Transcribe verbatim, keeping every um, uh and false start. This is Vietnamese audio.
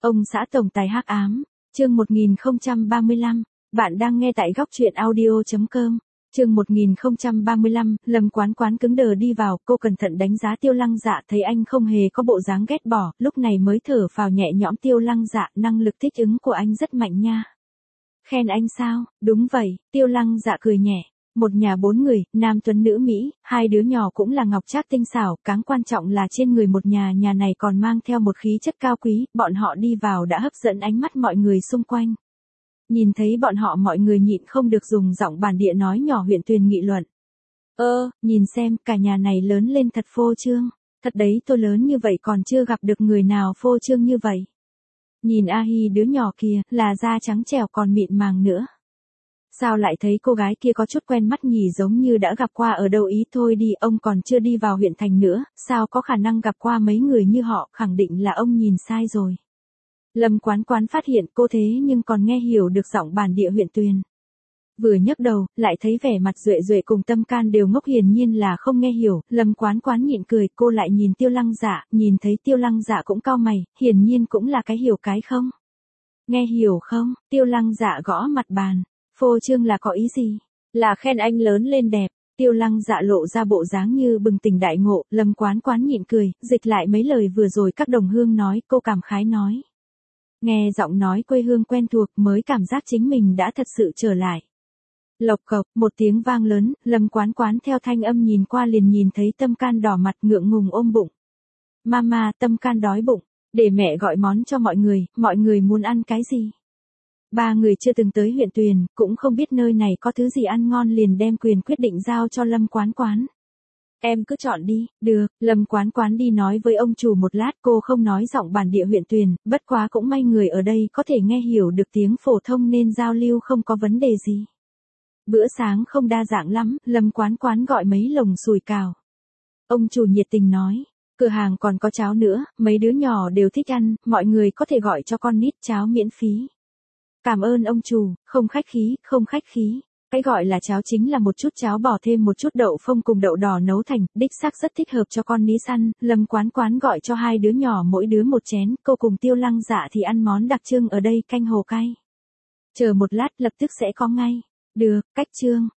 Ông xã tổng tài hắc ám, chương một nghìn không trăm ba mươi lăm, bạn đang nghe tại góc truyện audio chấm com. Chương một nghìn không trăm ba mươi lăm, Lâm Quán Quán cứng đờ đi vào, cô cẩn thận đánh giá Tiêu Lăng Dạ, thấy anh không hề có bộ dáng ghét bỏ, lúc này mới thở phào nhẹ nhõm. Tiêu Lăng Dạ, năng lực thích ứng của anh rất mạnh nha. Khen anh sao? Đúng vậy, Tiêu Lăng Dạ cười nhẹ. Một nhà bốn người, nam tuấn nữ Mỹ, hai đứa nhỏ cũng là ngọc trác tinh xảo, càng quan trọng là trên người một nhà nhà này còn mang theo một khí chất cao quý, bọn họ đi vào đã hấp dẫn ánh mắt mọi người xung quanh. Nhìn thấy bọn họ mọi người nhịn không được dùng giọng bản địa nói nhỏ huyện Tuyền nghị luận. Ơ, nhìn xem, cả nhà này lớn lên thật phô trương, thật đấy, tôi lớn như vậy còn chưa gặp được người nào phô trương như vậy. Nhìn A Hi đứa nhỏ kia, là da trắng trẻo còn mịn màng nữa. Sao lại thấy cô gái kia có chút quen mắt nhỉ, giống như đã gặp qua ở đâu ý. Thôi đi, ông còn chưa đi vào huyện thành nữa, sao có khả năng gặp qua mấy người như họ, khẳng định là ông nhìn sai rồi. Lâm Quán Quán phát hiện cô thế nhưng còn nghe hiểu được giọng bản địa huyện Tuyền. Vừa nhấc đầu, lại thấy vẻ mặt Duệ Duệ cùng Tâm Can đều ngốc, hiển nhiên là không nghe hiểu. Lâm Quán Quán nhịn cười, cô lại nhìn Tiêu Lăng Dạ, nhìn thấy Tiêu Lăng Dạ cũng cau mày, hiển nhiên cũng là cái hiểu cái không. Nghe hiểu không? Tiêu Lăng Dạ gõ mặt bàn. Phô trương là có ý gì? Là khen anh lớn lên đẹp. Tiêu Lăng Dạ lộ ra bộ dáng như bừng tỉnh đại ngộ. Lâm Quán Quán nhịn cười, dịch lại mấy lời vừa rồi các đồng hương nói, cô cảm khái nói. Nghe giọng nói quê hương quen thuộc mới cảm giác chính mình đã thật sự trở lại. Lộc cộc, một tiếng vang lớn, Lâm Quán Quán theo thanh âm nhìn qua liền nhìn thấy Tâm Can đỏ mặt ngượng ngùng ôm bụng. Mama, Tâm Can đói bụng, để mẹ gọi món cho mọi người, mọi người muốn ăn cái gì? Ba người chưa từng tới huyện Tuyền, cũng không biết nơi này có thứ gì ăn ngon, liền đem quyền quyết định giao cho Lâm Quán Quán. Em cứ chọn đi. Được, Lâm Quán Quán đi nói với ông chủ một lát, cô không nói giọng bản địa huyện Tuyền, bất quá cũng may người ở đây có thể nghe hiểu được tiếng phổ thông nên giao lưu không có vấn đề gì. Bữa sáng không đa dạng lắm, Lâm Quán Quán gọi mấy lồng sùi cào. Ông chủ nhiệt tình nói, cửa hàng còn có cháo nữa, mấy đứa nhỏ đều thích ăn, mọi người có thể gọi cho con nít cháo miễn phí. Cảm ơn ông chủ, không khách khí, không khách khí. Cái gọi là cháo chính là một chút cháo bỏ thêm một chút đậu phộng cùng đậu đỏ nấu thành, đích xác rất thích hợp cho con nít ăn. Lâm Quán Quán gọi cho hai đứa nhỏ mỗi đứa một chén, cô cùng Tiêu Lăng Dạ thì ăn món đặc trưng ở đây, canh hồ cay. Chờ một lát lập tức sẽ có ngay. Được, cách trương,